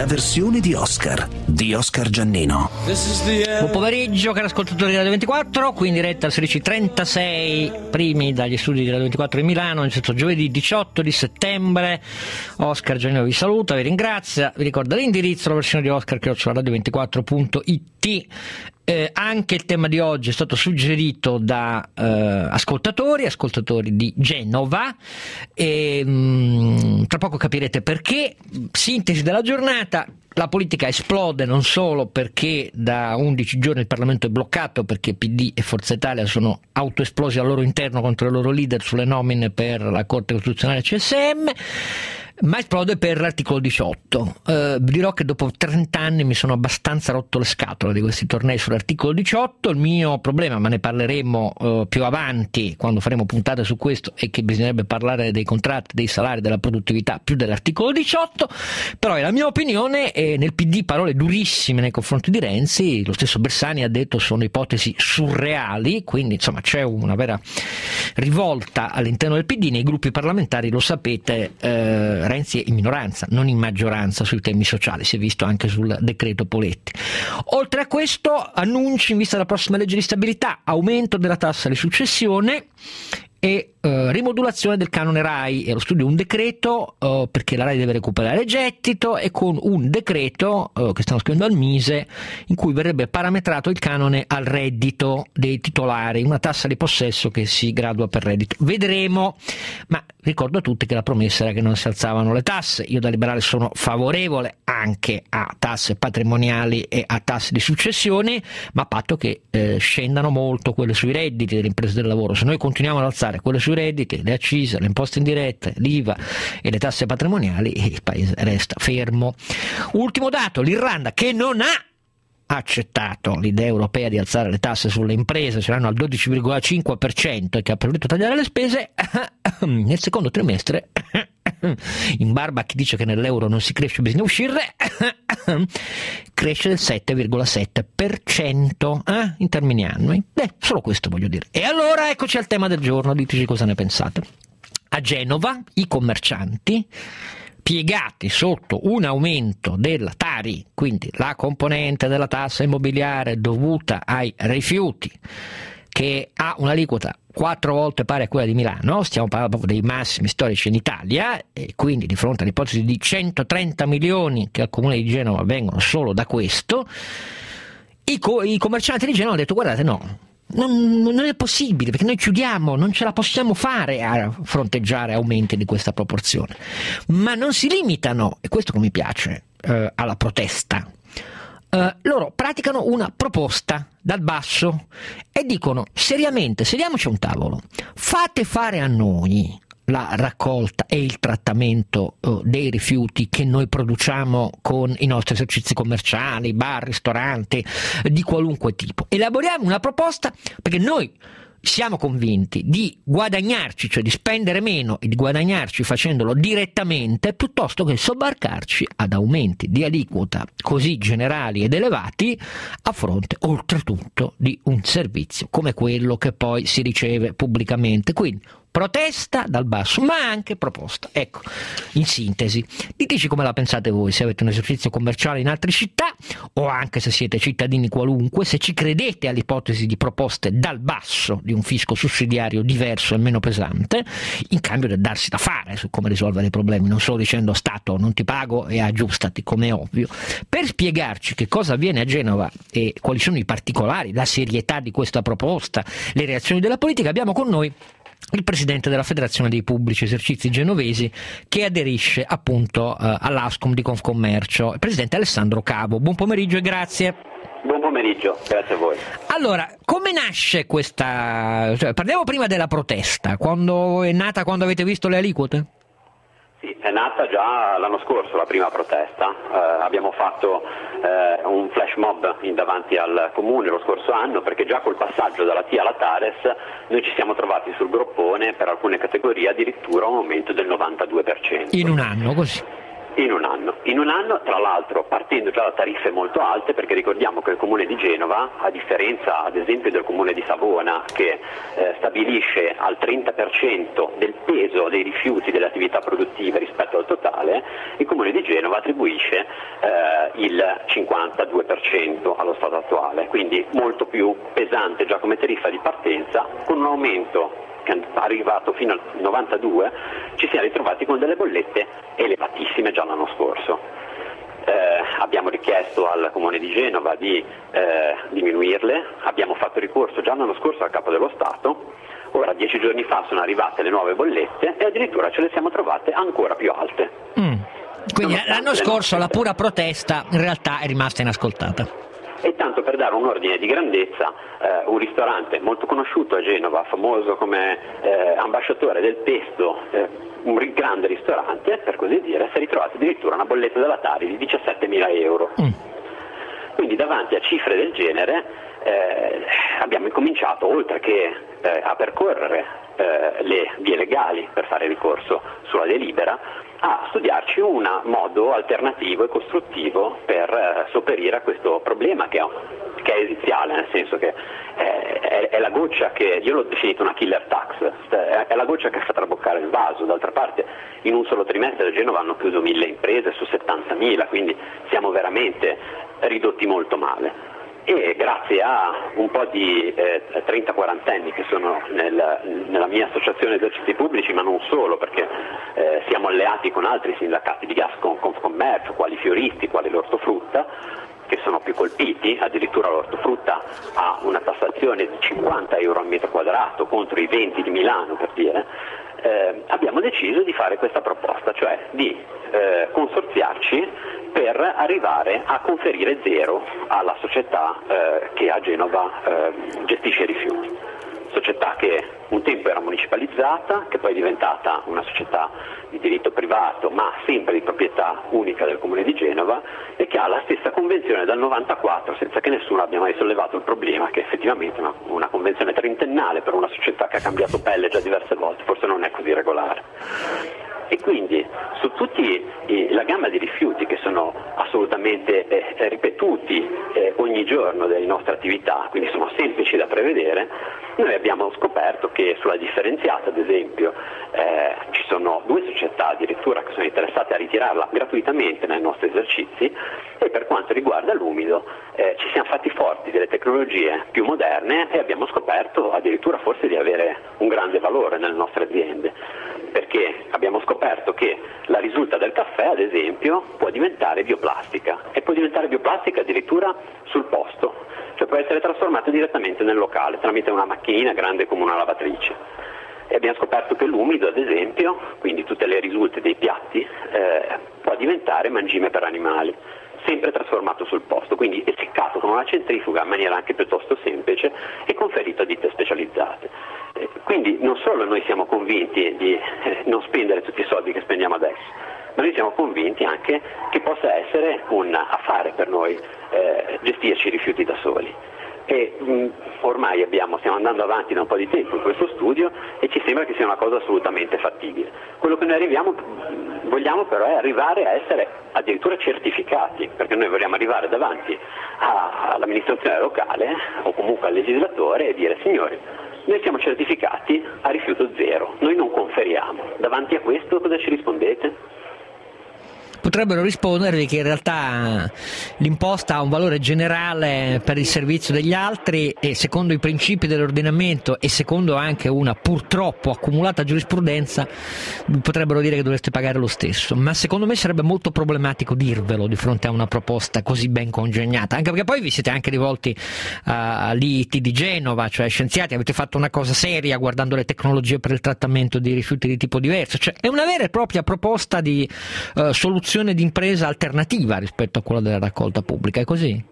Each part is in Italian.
la versione di Oscar Giannino. Buon pomeriggio cari ascoltatori di Radio 24, qui in diretta alle 16:36 primi dagli studi di Radio 24 di Milano, nel senso giovedì 18 di settembre. Oscar Giannino vi saluta, vi ringrazia, vi ricorda l'indirizzo, la versione di Oscar @radio24.it. Anche il tema di oggi è stato suggerito da ascoltatori di Genova e tra poco capirete perché. Sintesi della giornata: la politica esplode non solo perché da 11 giorni il Parlamento è bloccato perché PD e Forza Italia sono autoesplosi al loro interno contro i loro leader sulle nomine per la Corte Costituzionale CSM, ma esplode per l'articolo 18. Dirò che dopo 30 anni mi sono abbastanza rotto le scatole di questi tornei sull'articolo 18. Il mio problema, ma ne parleremo più avanti quando faremo puntate su questo, è che bisognerebbe parlare dei contratti, dei salari, della produttività più dell'articolo 18, però è la mia opinione. E nel PD parole durissime nei confronti di Renzi, lo stesso Bersani ha detto sono ipotesi surreali, quindi insomma c'è una vera rivolta all'interno del PD, nei gruppi parlamentari, lo sapete. Renzi è in minoranza, non in maggioranza sui temi sociali, si è visto anche sul decreto Poletti. Oltre a questo, annunci in vista della prossima legge di stabilità: aumento della tassa di successione e rimodulazione del canone RAI. È allo studio un decreto perché la RAI deve recuperare gettito, e con un decreto che stanno scrivendo al Mise in cui verrebbe parametrato il canone al reddito dei titolari, una tassa di possesso che si gradua per reddito. Vedremo, ma ricordo a tutti che la promessa era che non si alzavano le tasse. Io da liberale sono favorevole anche a tasse patrimoniali e a tasse di successione, ma a patto che scendano molto quelle sui redditi delle imprese del lavoro. Se noi continuiamo ad alzare quelle sui redditi, le accise, le imposte indirette, l'IVA e le tasse patrimoniali, il paese resta fermo. Ultimo dato: l'Irlanda, che non ha accettato l'idea europea di alzare le tasse sulle imprese, ce l'hanno al 12,5% e che ha preferito tagliare le spese, nel secondo trimestre, in barba a chi dice che nell'euro non si cresce, bisogna uscire, cresce del 7,7% in termini annui. Solo questo voglio dire. E allora eccoci al tema del giorno, diteci cosa ne pensate. A Genova i commercianti, piegati sotto un aumento della Tari, quindi la componente della tassa immobiliare dovuta ai rifiuti, che ha un'aliquota 4 volte pari a quella di Milano, stiamo parlando proprio dei massimi storici in Italia, e quindi di fronte all'ipotesi di 130 milioni che al comune di Genova vengono solo da questo, i commercianti di Genova hanno detto: guardate, no, non è possibile, perché noi chiudiamo, non ce la possiamo fare a fronteggiare aumenti di questa proporzione. Ma non si limitano, e questo che mi piace, alla protesta. Loro praticano una proposta dal basso e dicono: seriamente, sediamoci a un tavolo, fate fare a noi la raccolta e il trattamento dei rifiuti che noi produciamo con i nostri esercizi commerciali, bar, ristoranti di qualunque tipo. Elaboriamo una proposta, perché noi siamo convinti di guadagnarci, cioè di spendere meno e di guadagnarci facendolo direttamente, piuttosto che sobbarcarci ad aumenti di aliquota così generali ed elevati, a fronte oltretutto di un servizio come quello che poi si riceve pubblicamente. Quindi protesta dal basso, ma anche proposta. Ecco, in sintesi, diteci come la pensate voi, se avete un esercizio commerciale in altre città, o anche se siete cittadini qualunque, se ci credete all'ipotesi di proposte dal basso di un fisco sussidiario diverso e meno pesante, in cambio del darsi da fare su come risolvere i problemi, non solo dicendo: Stato, non ti pago e aggiustati, come è ovvio. Per spiegarci che cosa avviene a Genova e quali sono i particolari, la serietà di questa proposta, le reazioni della politica, abbiamo con noi il presidente della Federazione dei Pubblici Esercizi Genovesi, che aderisce appunto all'Ascom di Confcommercio, il presidente Alessandro Cavo. Buon pomeriggio e grazie. Buon pomeriggio, grazie a voi. Allora, come nasce questa... parliamo prima della protesta. Quando è nata, quando avete visto le aliquote? Sì, è nata già l'anno scorso la prima protesta, abbiamo fatto un flash mob davanti al comune lo scorso anno, perché già col passaggio dalla TIA alla TARES noi ci siamo trovati sul groppone per alcune categorie addirittura un aumento del 92%. In un anno così? In un anno, tra l'altro partendo già da tariffe molto alte, perché ricordiamo che il Comune di Genova, a differenza ad esempio del Comune di Savona, che stabilisce al 30% del peso dei rifiuti delle attività produttive rispetto al totale, il Comune di Genova attribuisce il 52% allo stato attuale, quindi molto più pesante già come tariffa di partenza, con un aumento che è arrivato fino al 92, ci siamo ritrovati con delle bollette elevatissime già l'anno scorso. Abbiamo richiesto al Comune di Genova di diminuirle, abbiamo fatto ricorso già l'anno scorso al Capo dello Stato, ora 10 giorni fa sono arrivate le nuove bollette e addirittura ce le siamo trovate ancora più alte. Quindi l'anno scorso la pura protesta in realtà è rimasta inascoltata. E tanto per dare un ordine di grandezza, un ristorante molto conosciuto a Genova, famoso come ambasciatore del pesto, un grande ristorante per così dire, si è ritrovato addirittura una bolletta della Tari di 17.000 euro. Quindi davanti a cifre del genere abbiamo incominciato, oltre che a percorrere le vie legali per fare ricorso sulla delibera, a studiarci un modo alternativo e costruttivo per sopperire a questo problema che è esiziale, nel senso che è la goccia che, io l'ho definito una killer tax, è la goccia che fa traboccare il vaso. D'altra parte in un solo trimestre a Genova hanno chiuso 1.000 imprese su 70.000, quindi siamo veramente ridotti molto male. E grazie a un po' di 30-40 anni che sono nella mia associazione esercizi pubblici, ma non solo, perché siamo alleati con altri sindacati di Confcommercio, quali Fioristi, quali l'Ortofrutta, che sono più colpiti, addirittura l'ortofrutta ha una tassazione di 50 euro al metro quadrato contro i 20 di Milano, per dire, abbiamo deciso di fare questa proposta, cioè di consorziarci per arrivare a conferire zero alla società che a Genova gestisce i rifiuti. Società che un tempo era municipalizzata, che poi è diventata una società di diritto privato ma sempre di proprietà unica del Comune di Genova e che ha la stessa convenzione dal 94 senza che nessuno abbia mai sollevato il problema che effettivamente è una convenzione trentennale per una società che ha cambiato pelle già diverse volte, forse non è così regolare. E quindi su tutti la gamma di rifiuti che sono assolutamente ripetuti ogni giorno delle nostre attività, quindi sono semplici da prevedere, noi abbiamo scoperto che sulla differenziata, ad esempio, ci sono 2 società addirittura che sono interessate a ritirarla gratuitamente nei nostri esercizi, e per quanto riguarda l'umido ci siamo fatti forti delle tecnologie più moderne e abbiamo scoperto addirittura forse di avere un grande valore nelle nostre aziende, perché abbiamo scoperto che la risulta del caffè, ad esempio, può diventare bioplastica, e può diventare bioplastica addirittura sul posto, cioè può essere trasformata direttamente nel locale tramite una macchinina grande come una lavatrice. E abbiamo scoperto che l'umido, ad esempio, quindi tutte le risulte dei piatti, può diventare mangime per animali, sempre trasformato sul posto, quindi essiccato con una centrifuga in maniera anche piuttosto semplice e conferito a ditte specializzate. Quindi non solo noi siamo convinti di non spendere tutti i soldi che spendiamo adesso, ma noi siamo convinti anche che possa essere un affare per noi gestirci i rifiuti da soli. E ormai stiamo andando avanti da un po' di tempo in questo studio e ci sembra che sia una cosa assolutamente fattibile. Quello che noi vogliamo però è arrivare a essere addirittura certificati, perché noi vogliamo arrivare davanti all'amministrazione locale o comunque al legislatore e dire: signori, noi siamo certificati a rifiuto zero, noi non conferiamo. Davanti a questo cosa ci rispondete? Potrebbero rispondervi che in realtà l'imposta ha un valore generale per il servizio degli altri e secondo i principi dell'ordinamento e secondo anche una purtroppo accumulata giurisprudenza potrebbero dire che dovreste pagare lo stesso, ma secondo me sarebbe molto problematico dirvelo di fronte a una proposta così ben congegnata, anche perché poi vi siete anche rivolti all'IIT di Genova, cioè scienziati, avete fatto una cosa seria guardando le tecnologie per il trattamento di rifiuti di tipo diverso, cioè è una vera e propria proposta di soluzione di impresa alternativa rispetto a quella della raccolta pubblica, è così?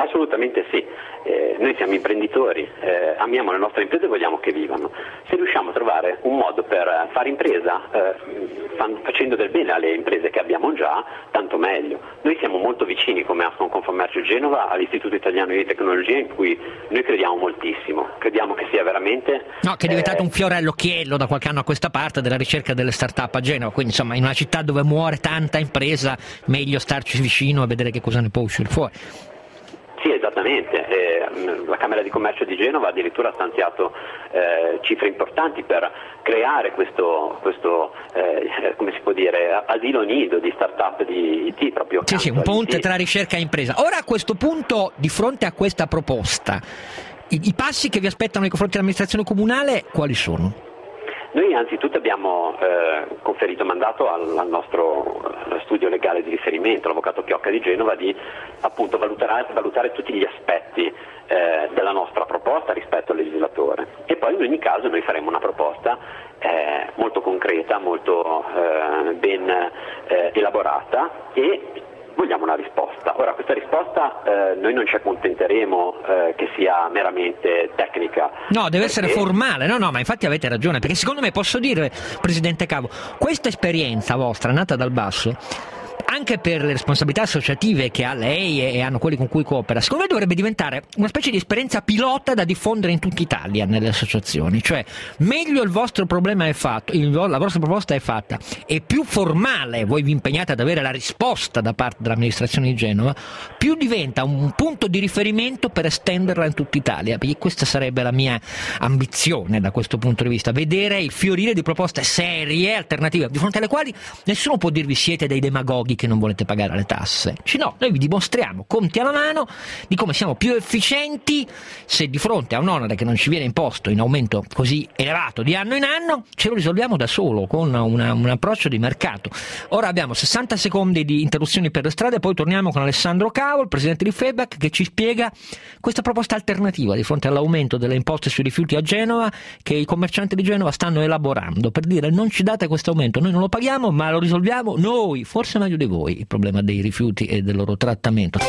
Assolutamente sì. Noi siamo imprenditori, amiamo le nostre imprese e vogliamo che vivano. Se riusciamo trovare un modo per fare impresa facendo del bene alle imprese che abbiamo già, tanto meglio. Noi siamo molto vicini come Ascom-Confcommercio Genova all'Istituto Italiano di Tecnologia, in cui noi crediamo moltissimo, crediamo che sia veramente... No, che è diventato un fiore all'occhiello da qualche anno a questa parte della ricerca delle start-up a Genova, quindi insomma in una città dove muore tanta impresa meglio starci vicino e vedere che cosa ne può uscire fuori. Sì, esattamente. La Camera di Commercio di Genova addirittura ha stanziato cifre importanti per creare questo come si può dire, asilo nido di start-up di IT proprio. Sì, un ponte tra ricerca e impresa. Ora a questo punto, di fronte a questa proposta, i passi che vi aspettano nei confronti dell'amministrazione comunale quali sono? Noi anzitutto abbiamo conferito mandato al nostro studio legale di riferimento, l'avvocato Chiocca di Genova, di appunto valutare tutti gli aspetti della nostra proposta rispetto al legislatore, e poi in ogni caso noi faremo una proposta molto concreta, molto ben elaborata, e vogliamo una risposta. Ora, questa risposta noi non ci accontenteremo che sia meramente tecnica. No, deve essere formale, no, ma infatti avete ragione, perché secondo me, posso dire, Presidente Cavo, questa esperienza vostra, nata dal basso, anche per le responsabilità associative che ha lei e hanno quelli con cui coopera, secondo me dovrebbe diventare una specie di esperienza pilota da diffondere in tutta Italia nelle associazioni. Cioè, meglio il vostro problema è fatto, la vostra proposta è fatta, e più formale voi vi impegnate ad avere la risposta da parte dell'amministrazione di Genova, più diventa un punto di riferimento per estenderla in tutta Italia, perché questa sarebbe la mia ambizione da questo punto di vista, vedere il fiorire di proposte serie, alternative, di fronte alle quali nessuno può dirvi siete dei demagoghi che non volete pagare le tasse. No, noi vi dimostriamo, conti alla mano, di come siamo più efficienti se di fronte a un onere che non ci viene imposto in aumento così elevato di anno in anno, ce lo risolviamo da solo con un approccio di mercato. Ora abbiamo 60 secondi di interruzioni per le strade, poi torniamo con Alessandro Cavo, il presidente di FEBAC, che ci spiega questa proposta alternativa di fronte all'aumento delle imposte sui rifiuti a Genova, che i commercianti di Genova stanno elaborando per dire: non ci date questo aumento, noi non lo paghiamo, ma lo risolviamo noi, forse meglio di voi, il problema dei rifiuti e del loro trattamento.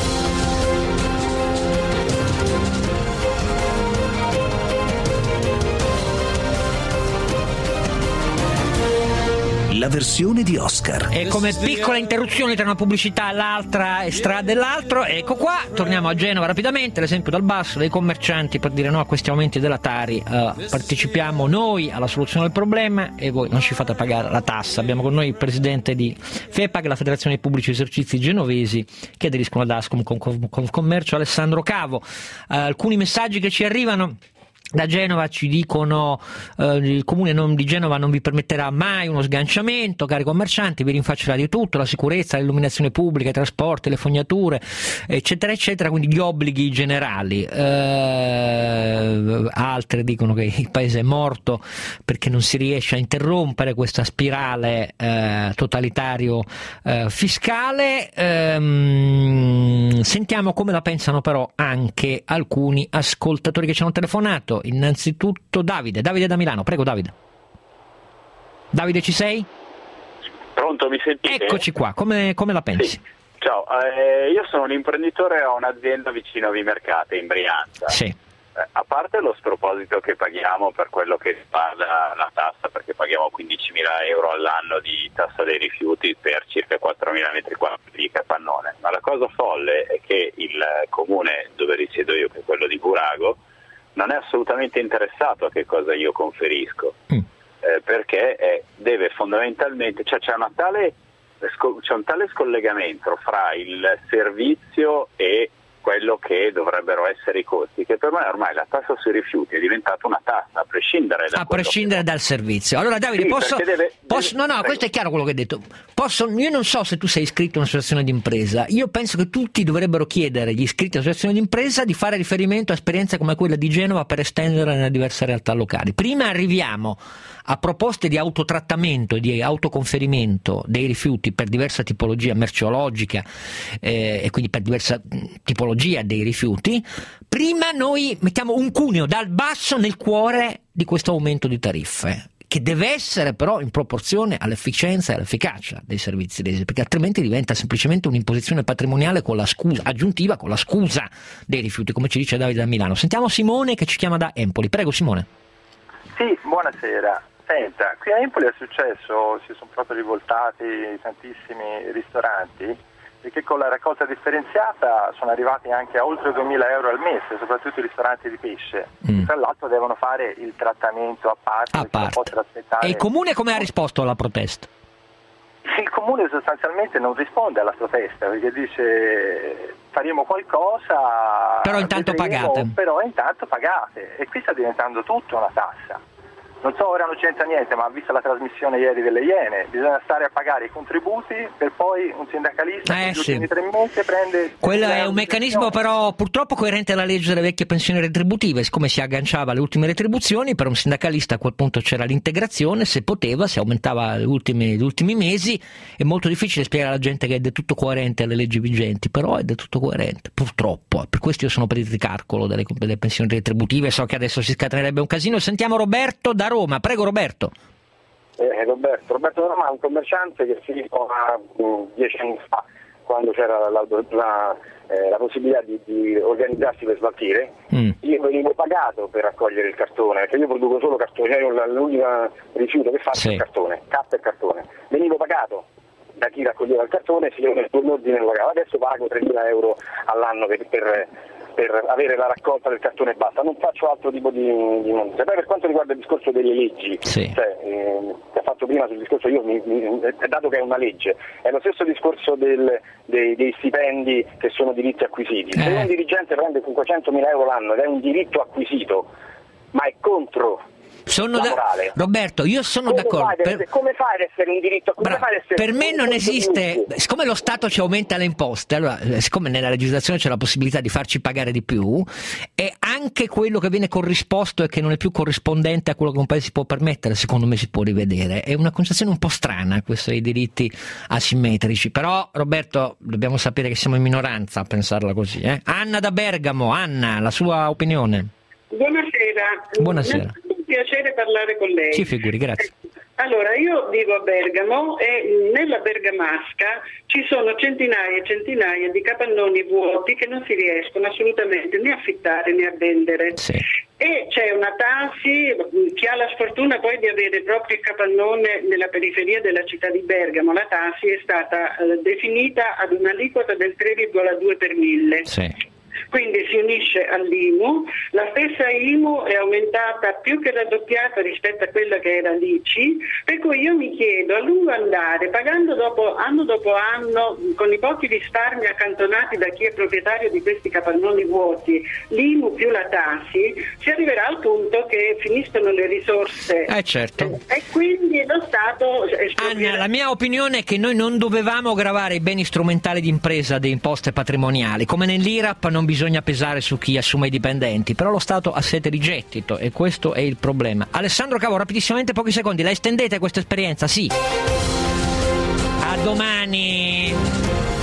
La versione di Oscar. E come piccola interruzione tra una pubblicità e l'altra e strada dell'altro, ecco qua, torniamo a Genova rapidamente, l'esempio dal basso dei commercianti per dire no a questi aumenti della Tari, partecipiamo noi alla soluzione del problema e voi non ci fate pagare la tassa. Abbiamo con noi il presidente di FEPAG, la Federazione dei Pubblici Esercizi Genovesi, che aderiscono ad Ascom con commercio, Alessandro Cavo. Alcuni messaggi che ci arrivano da Genova ci dicono il comune di Genova non vi permetterà mai uno sganciamento, cari commercianti, vi rinfaccerà di tutto, la sicurezza, l'illuminazione pubblica, i trasporti, le fognature, eccetera eccetera, quindi gli obblighi generali. Altri dicono che il paese è morto perché non si riesce a interrompere questa spirale totalitario fiscale. Sentiamo come la pensano però anche alcuni ascoltatori che ci hanno telefonato. Innanzitutto Davide da Milano, prego Davide. Davide, ci sei? Pronto, mi sentite? Eccoci qua, come la pensi? Sì. Ciao, io sono un imprenditore, ho un'azienda vicino a Vimercate in Brianza. Sì. A parte lo sproposito che paghiamo per quello che fa la tassa, perché paghiamo 15.000 euro all'anno di tassa dei rifiuti per circa 4.000 metri quadri di capannone, ma la cosa folle è che il comune dove risiedo io, che è quello di Burago, non è assolutamente interessato a che cosa io conferisco, perché deve fondamentalmente, cioè c'è un tale scollegamento fra il servizio e quello che dovrebbero essere i costi, che per me ormai la tassa sui rifiuti è diventata una tassa a prescindere dal servizio. Allora Davide, sì, posso prego. Questo è chiaro quello che hai detto. Io non so se tu sei iscritto a un'associazione di impresa, io penso che tutti dovrebbero chiedere agli iscritti all'associazione di impresa di fare riferimento a esperienze come quella di Genova per estenderla nelle diverse realtà locali. Prima arriviamo a proposte di autotrattamento e di autoconferimento dei rifiuti per diversa tipologia merceologica e quindi per diversa tipologia dei rifiuti, prima noi mettiamo un cuneo dal basso nel cuore di questo aumento di tariffe, che deve essere però in proporzione all'efficienza e all'efficacia dei servizi resi, perché altrimenti diventa semplicemente un'imposizione patrimoniale con la scusa aggiuntiva, con la scusa dei rifiuti, come ci dice Davide da Milano. Sentiamo Simone che ci chiama da Empoli. Prego Simone. Sì, buonasera. Senta, qui a Empoli è successo, si sono proprio rivoltati tantissimi ristoranti, perché con la raccolta differenziata sono arrivati anche a oltre 2.000 euro al mese, soprattutto i ristoranti di pesce. Tra l'altro devono fare il trattamento a parte. Non possono aspettare. E il Comune come ha risposto alla protesta? Il Comune sostanzialmente non risponde alla protesta, perché dice faremo qualcosa, però intanto pagate. Però intanto pagate, e qui sta diventando tutto una tassa. Non so, ora non c'entra niente, ma visto la trasmissione ieri delle Iene, bisogna stare a pagare i contributi per poi un sindacalista che negli ultimi 3 mesi prende... Quello è un meccanismo però purtroppo coerente alla legge delle vecchie pensioni retributive, siccome si agganciava alle ultime retribuzioni, per un sindacalista a quel punto c'era l'integrazione, se poteva, si aumentava gli ultimi mesi. È molto difficile spiegare alla gente che è del tutto coerente alle leggi vigenti, però è del tutto coerente, purtroppo. Per questo io sono per il ricalcolo delle pensioni retributive, so che adesso si scatenerebbe un casino. Sentiamo Roberto da Roma, prego Roberto. Roberto da Roma è un commerciante che si ritrova 10 anni fa, quando c'era la possibilità di organizzarsi per smaltire. Io venivo pagato per raccogliere il cartone, perché io produco solo cartone, l'unico rifiuto che faccio è il cartone, carta e cartone. Venivo pagato da chi raccoglieva il cartone, se io nel turno ordine lo pagavo. Adesso pago 3.000 euro all'anno per avere la raccolta del cartone e basta, non faccio altro tipo di monte. Poi per quanto riguarda il discorso delle leggi, che ha fatto prima sul discorso, dato che è una legge, è lo stesso discorso dei stipendi che sono diritti acquisiti. Se un dirigente prende 500.000 euro l'anno ed è un diritto acquisito, ma è contro Roberto, io sono d'accordo. Come fai ad essere un diritto? Per me non esiste, siccome lo Stato ci aumenta le imposte, allora siccome nella legislazione c'è la possibilità di farci pagare di più, e anche quello che viene corrisposto e che non è più corrispondente a quello che un paese si può permettere, secondo me si può rivedere. È una concezione un po' strana questa dei diritti asimmetrici, però Roberto dobbiamo sapere che siamo in minoranza a pensarla così. Anna da Bergamo, Anna, la sua opinione. Buonasera. Piacere parlare con lei. Ci figuri, grazie. Allora, io vivo a Bergamo e nella Bergamasca ci sono centinaia e centinaia di capannoni vuoti che non si riescono assolutamente né a affittare né a vendere. E c'è una Tasi, chi ha la sfortuna poi di avere proprio il capannone nella periferia della città di Bergamo, la Tasi è stata definita ad un'aliquota del 3,2 per 1000. Quindi si unisce all'IMU, la stessa IMU è aumentata più che raddoppiata rispetto a quella che era l'ICI, per cui io mi chiedo, a lungo andare, pagando anno dopo anno, con i pochi risparmi accantonati da chi è proprietario di questi capannoni vuoti, l'IMU più la Tasi, si arriverà al punto che finiscono le risorse. E quindi lo Stato... Anna, la mia opinione è che noi non dovevamo gravare i beni strumentali di impresa di imposte patrimoniali, come nell'IRAP non bisogna pesare su chi assume i dipendenti, però lo Stato ha sete di gettito e questo è il problema. Alessandro Cavo, rapidissimamente, pochi secondi, la estendete questa esperienza? Sì. A domani.